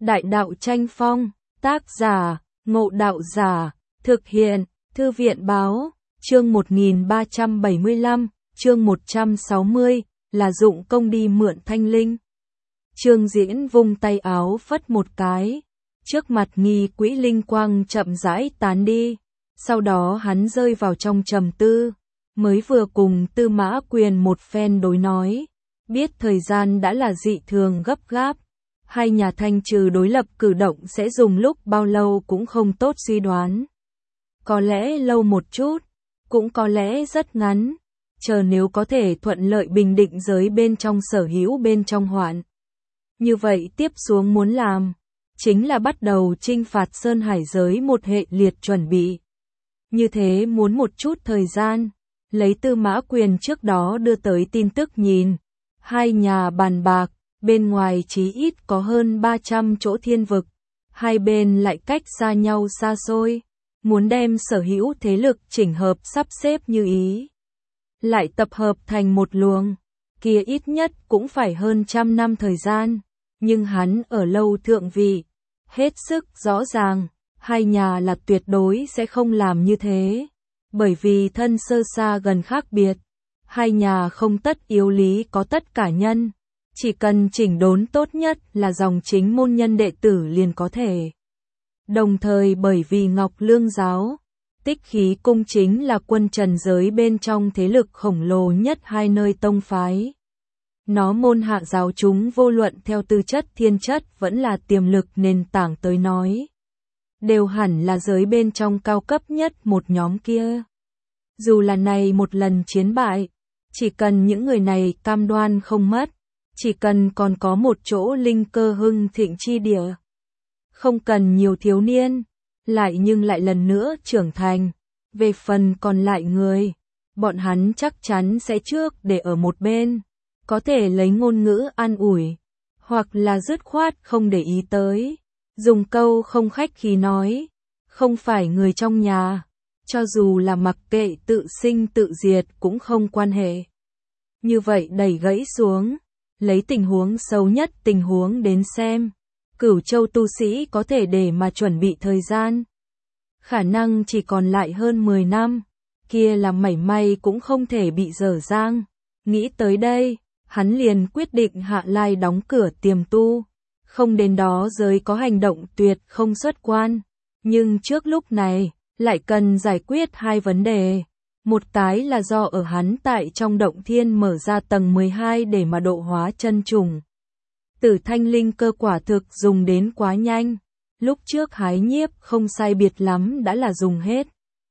Đại đạo tranh phong, tác giả, Ngộ Đạo Giả, thực hiện, Thư viện báo, chương 1375, chương 160, là dụng công đi mượn thanh linh. Trương Diễn vung tay áo phất một cái, trước mặt nghi quỹ linh quang chậm rãi tán đi, sau đó hắn rơi vào trong trầm tư, mới vừa cùng Tư Mã Quyền một phen đối nói, biết thời gian đã là dị thường gấp gáp, hai nhà thanh trừ đối lập cử động sẽ dùng lúc bao lâu cũng không tốt suy đoán. Có lẽ lâu một chút, cũng có lẽ rất ngắn, chờ nếu có thể thuận lợi bình định giới bên trong sở hữu bên trong hoạn. Như vậy tiếp xuống muốn làm, chính là bắt đầu chinh phạt Sơn Hải giới một hệ liệt chuẩn bị. Như thế muốn một chút thời gian, lấy Tư Mã Quyền trước đó đưa tới tin tức nhìn, hai nhà bàn bạc, bên ngoài chí ít có hơn 300 chỗ thiên vực, hai bên lại cách xa nhau xa xôi, muốn đem sở hữu thế lực chỉnh hợp sắp xếp như ý. Lại tập hợp thành một luồng, kia ít nhất cũng phải hơn 100 năm thời gian, nhưng hắn ở lâu thượng vị, hết sức rõ ràng, hai nhà là tuyệt đối sẽ không làm như thế, bởi vì thân sơ xa gần khác biệt, hai nhà không tất yếu lý có tất cả nhân, chỉ cần chỉnh đốn tốt nhất là dòng chính môn nhân đệ tử liền có thể. Đồng thời bởi vì Ngọc Lương giáo, Tích Khí cung chính là quân trần giới bên trong thế lực khổng lồ nhất hai nơi tông phái. Nó môn hạ giáo chúng vô luận theo tư chất thiên chất vẫn là tiềm lực nền tảng tới nói. Đều hẳn là giới bên trong cao cấp nhất một nhóm kia. Dù là này một lần chiến bại, chỉ cần những người này cam đoan không mất, chỉ cần còn có một chỗ linh cơ hưng thịnh chi địa. Không cần nhiều thiếu niên, lại lần nữa trưởng thành. Về phần còn lại người, bọn hắn chắc chắn sẽ trước để ở một bên, có thể lấy ngôn ngữ an ủi, hoặc là dứt khoát không để ý tới. Dùng câu không khách khí nói, không phải người trong nhà, cho dù là mặc kệ tự sinh tự diệt cũng không quan hệ. Như vậy đẩy gãy xuống, lấy tình huống xấu nhất tình huống đến xem, Cửu Châu tu sĩ có thể để mà chuẩn bị thời gian. Khả năng chỉ còn lại hơn 10 năm, kia là mảy may cũng không thể bị dở dang. Nghĩ tới đây, hắn liền quyết định hạ lai đóng cửa tiềm tu. Không đến đó giới có hành động tuyệt không xuất quan. Nhưng trước lúc này, lại cần giải quyết hai vấn đề. Một cái là do ở hắn tại trong động thiên mở ra tầng 12 để mà độ hóa chân trùng. Tử thanh linh cơ quả thực dùng đến quá nhanh. Lúc trước hái nhiếp không sai biệt lắm đã là dùng hết.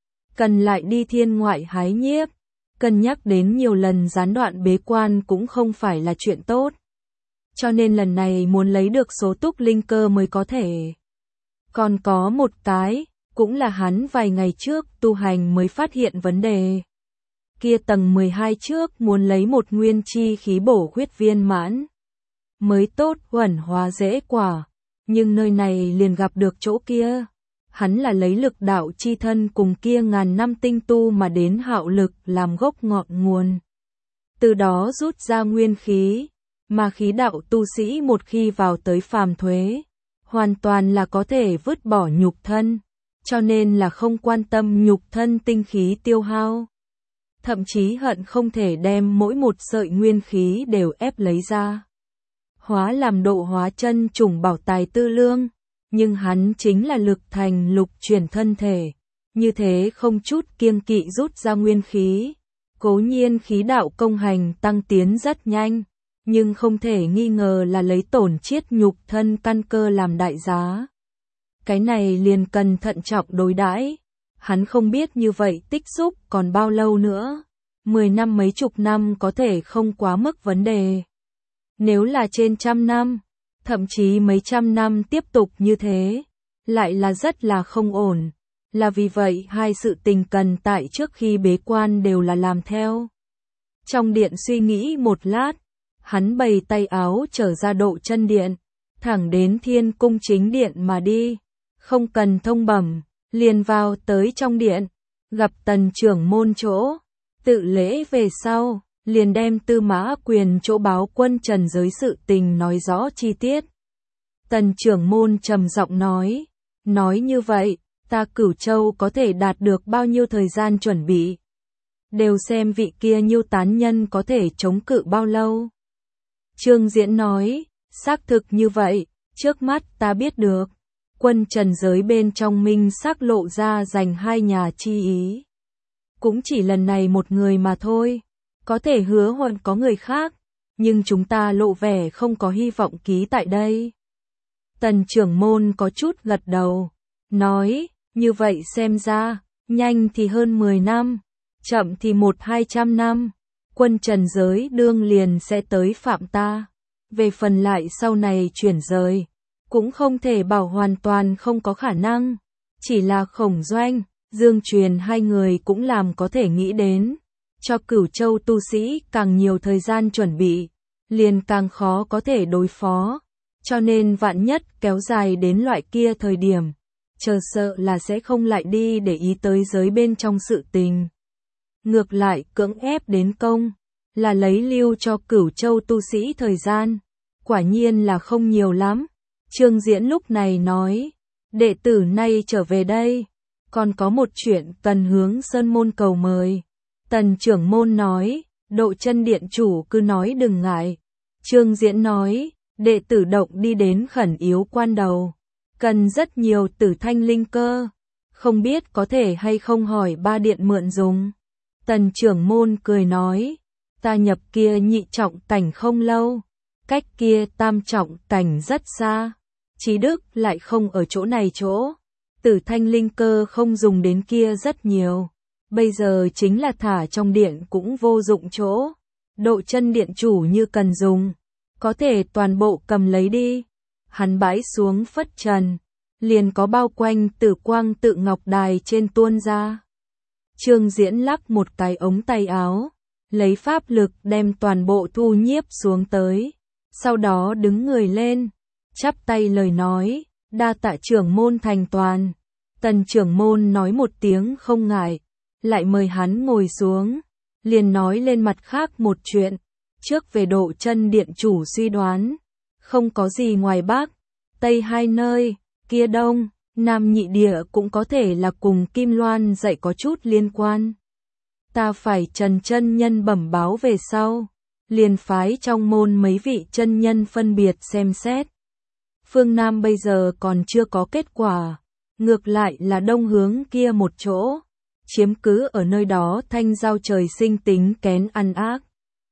Cần lại đi thiên ngoại hái nhiếp. Cân nhắc đến nhiều lần gián đoạn bế quan cũng không phải là chuyện tốt. Cho nên lần này muốn lấy được số túc linh cơ mới có thể. Còn có một cái, cũng là hắn vài ngày trước tu hành mới phát hiện vấn đề. Kia tầng 12 trước muốn lấy một nguyên chi khí bổ huyết viên mãn. Mới tốt huẩn hóa dễ quả, nhưng nơi này liền gặp được chỗ kia. Hắn là lấy lực đạo chi thân cùng kia ngàn năm tinh tu mà đến hạo lực làm gốc ngọn nguồn. Từ đó rút ra nguyên khí. Mà khí đạo tu sĩ một khi vào tới phàm thuế, hoàn toàn là có thể vứt bỏ nhục thân, cho nên là không quan tâm nhục thân tinh khí tiêu hao. Thậm chí hận không thể đem mỗi một sợi nguyên khí đều ép lấy ra. Hóa làm độ hóa chân trùng bảo tài tư lương, nhưng hắn chính là lực thành lục chuyển thân thể, như thế không chút kiêng kỵ rút ra nguyên khí. Cố nhiên khí đạo công hành tăng tiến rất nhanh. Nhưng không thể nghi ngờ là lấy tổn chiết nhục thân căn cơ làm đại giá. Cái này liền cần thận trọng đối đãi. Hắn không biết như vậy tích xúc còn bao lâu nữa. 10 năm mấy chục năm có thể không quá mức vấn đề. Nếu là trên 100 năm, thậm chí mấy trăm năm tiếp tục như thế, lại là rất là không ổn. Là vì vậy hai sự tình cần tại trước khi bế quan đều là làm theo. Trong điện suy nghĩ một lát, hắn bày tay áo trở ra độ chân điện, thẳng đến thiên cung chính điện mà đi, không cần thông bẩm, liền vào tới trong điện, gặp tần trưởng môn chỗ, tự lễ về sau, liền đem Tư Mã Quyền chỗ báo quân trần giới sự tình nói rõ chi tiết. Tần trưởng môn trầm giọng nói như vậy, ta Cửu Châu có thể đạt được bao nhiêu thời gian chuẩn bị? Đều xem vị kia Nhiêu tán nhân có thể chống cự bao lâu. Trương Diễn nói, xác thực như vậy, trước mắt ta biết được. Quân trần giới bên trong minh xác lộ ra giành hai nhà chi ý. Cũng chỉ lần này một người mà thôi, có thể hứa hẹn có người khác, nhưng chúng ta lộ vẻ không có hy vọng ký tại đây. Tần trưởng môn có chút gật đầu, nói, như vậy xem ra, nhanh thì hơn 10 năm, chậm thì 100-200 năm, quân trần giới đương liền sẽ tới phạm ta. Về phần lại sau này chuyển rời, cũng không thể bảo hoàn toàn không có khả năng, chỉ là Khổng Doanh, Dương Truyền hai người cũng làm có thể nghĩ đến, cho Cửu Châu tu sĩ càng nhiều thời gian chuẩn bị, liền càng khó có thể đối phó, cho nên vạn nhất kéo dài đến loại kia thời điểm, chờ sợ là sẽ không lại đi để ý tới giới bên trong sự tình. Ngược lại cưỡng ép đến công, là lấy lưu cho Cửu Châu tu sĩ thời gian, quả nhiên là không nhiều lắm. Trương Diễn lúc này nói, đệ tử nay trở về đây, còn có một chuyện cần hướng Sơn môn cầu mời. Tần trưởng môn nói, Độ Chân điện chủ cứ nói đừng ngại. Trương Diễn nói, đệ tử động đi đến khẩn yếu quan đầu, cần rất nhiều tử thanh linh cơ, không biết có thể hay không hỏi ba điện mượn dùng. Tần trưởng môn cười nói, ta nhập kia nhị trọng cảnh không lâu, cách kia tam trọng cảnh rất xa, Chí Đức lại không ở chỗ này chỗ, tử thanh linh cơ không dùng đến kia rất nhiều, bây giờ chính là thả trong điện cũng vô dụng chỗ, Độ Chân điện chủ như cần dùng, có thể toàn bộ cầm lấy đi. Hắn bãi xuống phất trần, liền có bao quanh tử quang tự ngọc đài trên tuôn ra. Trương Diễn lắc một cái ống tay áo, lấy pháp lực đem toàn bộ thu nhiếp xuống tới, sau đó đứng người lên, chắp tay lời nói, đa tạ trưởng môn thành toàn. Tần trưởng môn nói một tiếng không ngại, lại mời hắn ngồi xuống, liền nói lên mặt khác một chuyện, trước về Độ Chân điện chủ suy đoán, không có gì ngoài Bắc, Tây hai nơi, kia Đông, Nam nhị địa cũng có thể là cùng Kim Loan dạy có chút liên quan. Ta phải Trần chân nhân bẩm báo về sau, liền phái trong môn mấy vị chân nhân phân biệt xem xét. Phương Nam bây giờ còn chưa có kết quả, ngược lại là đông hướng kia một chỗ, chiếm cứ ở nơi đó thanh giao trời sinh tính kén ăn ác.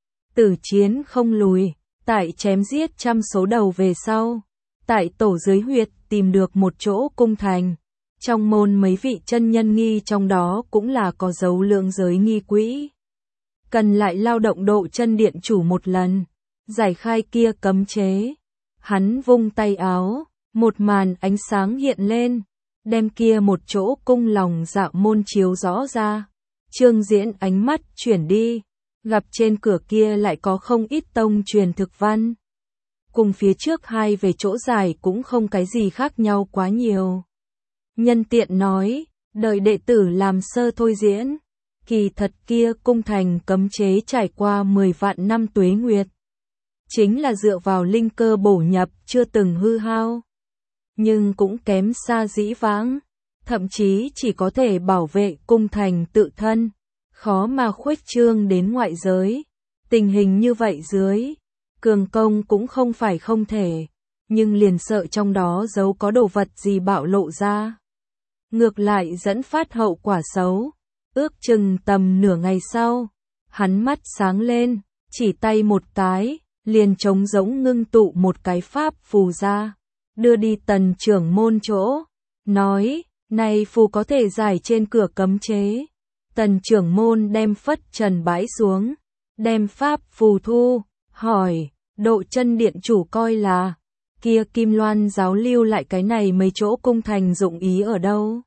Tử chiến không lùi, tại chém giết trăm số đầu về sau, tại tổ dưới huyệt tìm được một chỗ cung thành. Trong môn mấy vị chân nhân nghi trong đó cũng là có dấu lượng giới nghi quỹ. Cần lại lao động Độ Chân điện chủ một lần, giải khai kia cấm chế. Hắn vung tay áo, một màn ánh sáng hiện lên, đem kia một chỗ cung lòng dạ môn chiếu rõ ra. Trương Diễn ánh mắt chuyển đi, gặp trên cửa kia lại có không ít tông truyền thực văn. Cùng phía trước hai về chỗ dài cũng không cái gì khác nhau quá nhiều. Nhân tiện nói, đợi đệ tử làm sơ thôi diễn, kỳ thật kia cung thành cấm chế trải qua 10 vạn năm tuế nguyệt. Chính là dựa vào linh cơ bổ nhập chưa từng hư hao. Nhưng cũng kém xa dĩ vãng, thậm chí chỉ có thể bảo vệ cung thành tự thân, khó mà khuếch trương đến ngoại giới. Tình hình như vậy dưới, cường công cũng không phải không thể, nhưng liền sợ trong đó giấu có đồ vật gì bạo lộ ra. Ngược lại dẫn phát hậu quả xấu. Ước chừng tầm nửa ngày sau, hắn mắt sáng lên, chỉ tay một cái, liền trống rỗng ngưng tụ một cái pháp phù ra, đưa đi Tần trưởng môn chỗ, nói, này phù có thể giải trên cửa cấm chế. Tần trưởng môn đem phất trần bãi xuống, đem pháp phù thu, hỏi, Độ Chân điện chủ coi là, kia Kim Loan giáo lưu lại cái này mấy chỗ cung thành dụng ý ở đâu?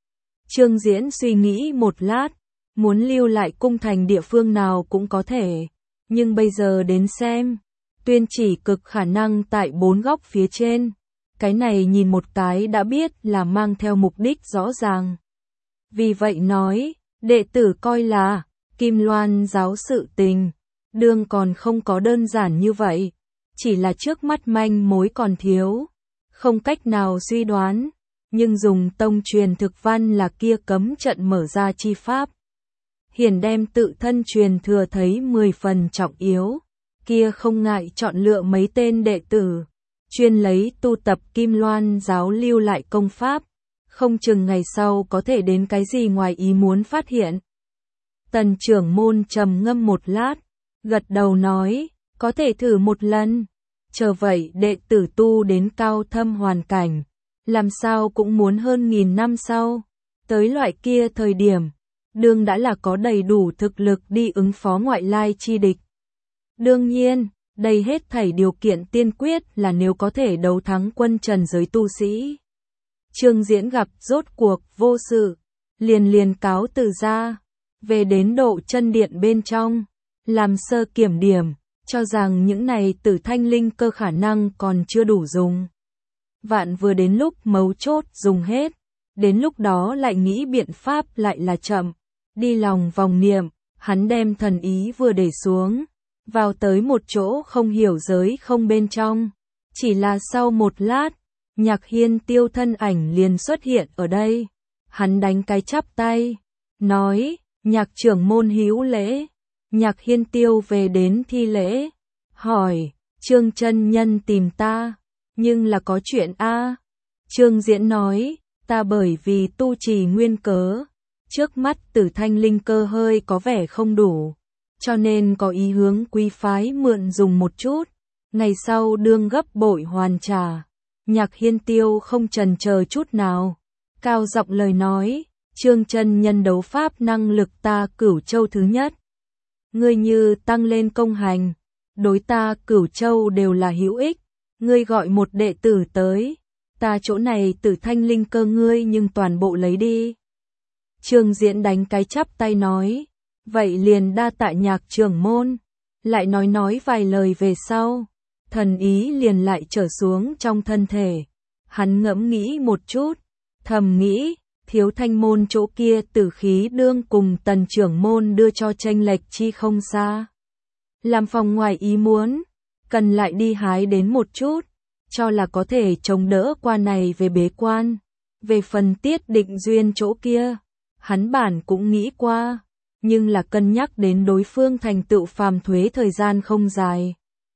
Trương Diễn suy nghĩ một lát, muốn lưu lại cung thành địa phương nào cũng có thể, nhưng bây giờ đến xem, tuyên chỉ cực khả năng tại 4 góc phía trên, cái này nhìn một cái đã biết là mang theo mục đích rõ ràng. Vì vậy nói, đệ tử coi là, Kim Loan giáo sự tình, đương còn không có đơn giản như vậy, chỉ là trước mắt manh mối còn thiếu, không cách nào suy đoán, nhưng dùng tông truyền thực văn là kia cấm trận mở ra chi pháp. Hiển đem tự thân truyền thừa thấy 10 phần trọng yếu, kia không ngại chọn lựa mấy tên đệ tử, chuyên lấy tu tập Kim Loan giáo lưu lại công pháp, không chừng ngày sau có thể đến cái gì ngoài ý muốn phát hiện. Tần trưởng môn trầm ngâm một lát, gật đầu nói, có thể thử một lần. Chờ vậy đệ tử tu đến cao thâm hoàn cảnh, làm sao cũng muốn hơn 1000 năm sau. Tới loại kia thời điểm, đương đã là có đầy đủ thực lực đi ứng phó ngoại lai chi địch. Đương nhiên, đây hết thảy điều kiện tiên quyết là nếu có thể đấu thắng quân trần giới tu sĩ. Trương Diễn gặp rốt cuộc vô sự, liền cáo từ ra, về đến Độ Chân Điện bên trong, làm sơ kiểm điểm, cho rằng những này Tử Thanh linh cơ khả năng còn chưa đủ dùng. Vạn vừa đến lúc mấu chốt dùng hết, đến lúc đó lại nghĩ biện pháp lại là chậm, đi lòng vòng niệm, hắn đem thần ý vừa để xuống, vào tới một chỗ không hiểu giới không bên trong, chỉ là sau một lát, Nhạc Hiên Tiêu thân ảnh liền xuất hiện ở đây, hắn đánh cái chắp tay, nói, Nhạc trưởng môn hữu lễ. Nhạc Hiên Tiêu về đến thi lễ, hỏi, Trương chân nhân tìm ta, nhưng là có chuyện a? Trương Diễn nói, ta bởi vì tu trì nguyên cớ, trước mắt Tử Thanh linh cơ hơi có vẻ không đủ, cho nên có ý hướng quý phái mượn dùng một chút, ngày sau đương gấp bội hoàn trả. Nhạc Hiên Tiêu không chần chờ chút nào, cao giọng lời nói, Trương chân nhân đấu pháp năng lực ta Cửu Châu thứ nhất. Ngươi như tăng lên công hành, đối ta Cửu Châu đều là hữu ích, ngươi gọi một đệ tử tới, ta chỗ này Tử Thanh linh cơ ngươi nhưng toàn bộ lấy đi. Trương Diễn đánh cái chắp tay nói, vậy liền đa tạ Nhạc trưởng môn, lại nói vài lời về sau, thần ý liền lại trở xuống trong thân thể. Hắn ngẫm nghĩ một chút, thầm nghĩ, Thiếu Thanh môn chỗ kia tử khí đương cùng Tần trưởng môn đưa cho chênh lệch chi không xa. Làm phòng ngoài ý muốn, cần lại đi hái đến một chút, cho là có thể chống đỡ qua này về bế quan. Về phần Tiết Định Duyên chỗ kia, hắn bản cũng nghĩ qua, nhưng là cân nhắc đến đối phương thành tựu phàm thuế thời gian không dài,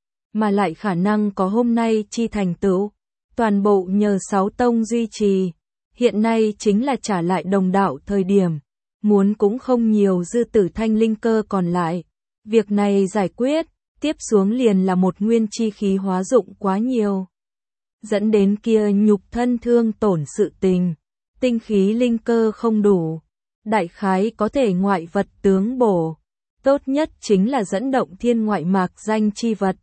mà lại khả năng có hôm nay chi thành tựu, toàn bộ nhờ 6 tông duy trì. Hiện nay chính là trả lại đồng đạo thời điểm, muốn cũng không nhiều dư Tử Thanh linh cơ còn lại. Việc này giải quyết, tiếp xuống liền là một nguyên chi khí hóa dụng quá nhiều, dẫn đến kia nhục thân thương tổn sự tình, tinh khí linh cơ không đủ, đại khái có thể ngoại vật tướng bổ, tốt nhất chính là dẫn động thiên ngoại mạc danh chi vật.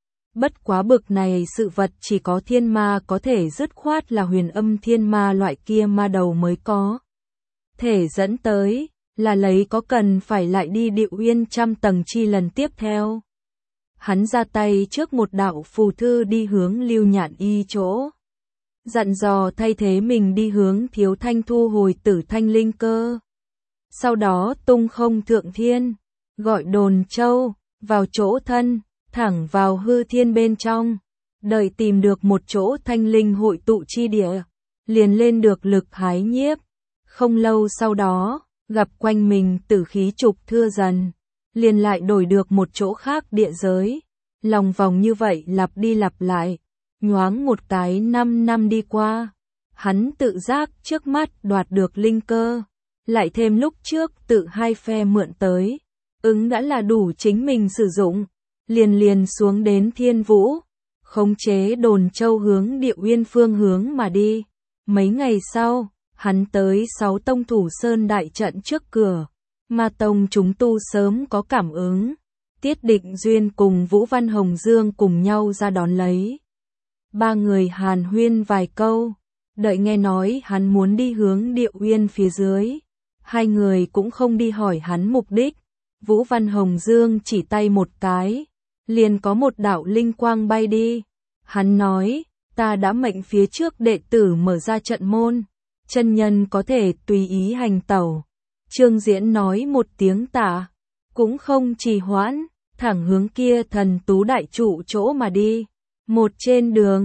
Bất quá bực này sự vật chỉ có thiên ma có thể dứt khoát là huyền âm thiên ma loại kia ma đầu mới có thể dẫn tới, là lấy có cần phải lại đi Địa Uyên trăm tầng chi lần tiếp theo. Hắn ra tay trước một đạo phù thư đi hướng Lưu Nhạn Y chỗ, dặn dò thay thế mình đi hướng Thiếu Thanh thu hồi Tử Thanh linh cơ. Sau đó tung không thượng thiên, gọi Đồn Châu, vào chỗ thân, thẳng vào hư thiên bên trong, đợi tìm được một chỗ thanh linh hội tụ chi địa, liền lên được lực hái nhiếp. Không lâu sau đó, gặp quanh mình tử khí trục thưa dần, liền lại đổi được một chỗ khác địa giới. Lòng vòng như vậy lặp đi lặp lại, nhoáng một cái 5 năm đi qua, hắn tự giác trước mắt đoạt được linh cơ, lại thêm lúc trước tự hai phe mượn tới, ứng đã là đủ chính mình sử dụng, liền xuống đến Thiên Vũ, khống chế Đồn Châu hướng Địa Uyên phương hướng mà đi. Mấy ngày sau, hắn tới 6 tông thủ sơn đại trận trước cửa, mà tông chúng tu sớm có cảm ứng. Tiết Định Duyên cùng Vũ Văn Hồng Dương cùng nhau ra đón lấy. Ba người hàn huyên vài câu, đợi nghe nói hắn muốn đi hướng Địa Uyên phía dưới. Hai người cũng không đi hỏi hắn mục đích. Vũ Văn Hồng Dương chỉ tay một cái, liền có một đạo linh quang bay đi. Hắn nói, ta đã mệnh phía trước đệ tử mở ra trận môn, chân nhân có thể tùy ý hành tẩu. Trương Diễn nói một tiếng tạ, cũng không trì hoãn, thẳng hướng kia Thần Tú đại trụ chỗ mà đi. Một trên đường,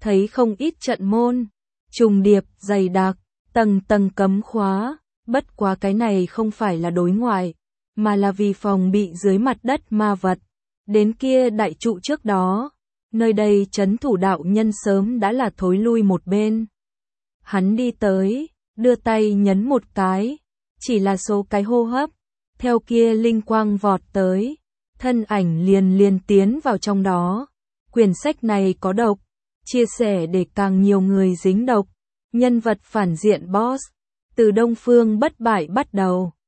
thấy không ít trận môn, trùng điệp, dày đặc, tầng tầng cấm khóa, bất quá cái này không phải là đối ngoại, mà là vì phòng bị dưới mặt đất ma vật. Đến kia đại trụ trước đó, nơi đây trấn thủ đạo nhân sớm đã là thối lui một bên. Hắn đi tới, đưa tay nhấn một cái, chỉ là số cái hô hấp, theo kia linh quang vọt tới, thân ảnh liền tiến vào trong đó. Quyển sách này có độc, chia sẻ để càng nhiều người dính độc. Nhân vật phản diện boss, từ Đông Phương bất bại bắt đầu.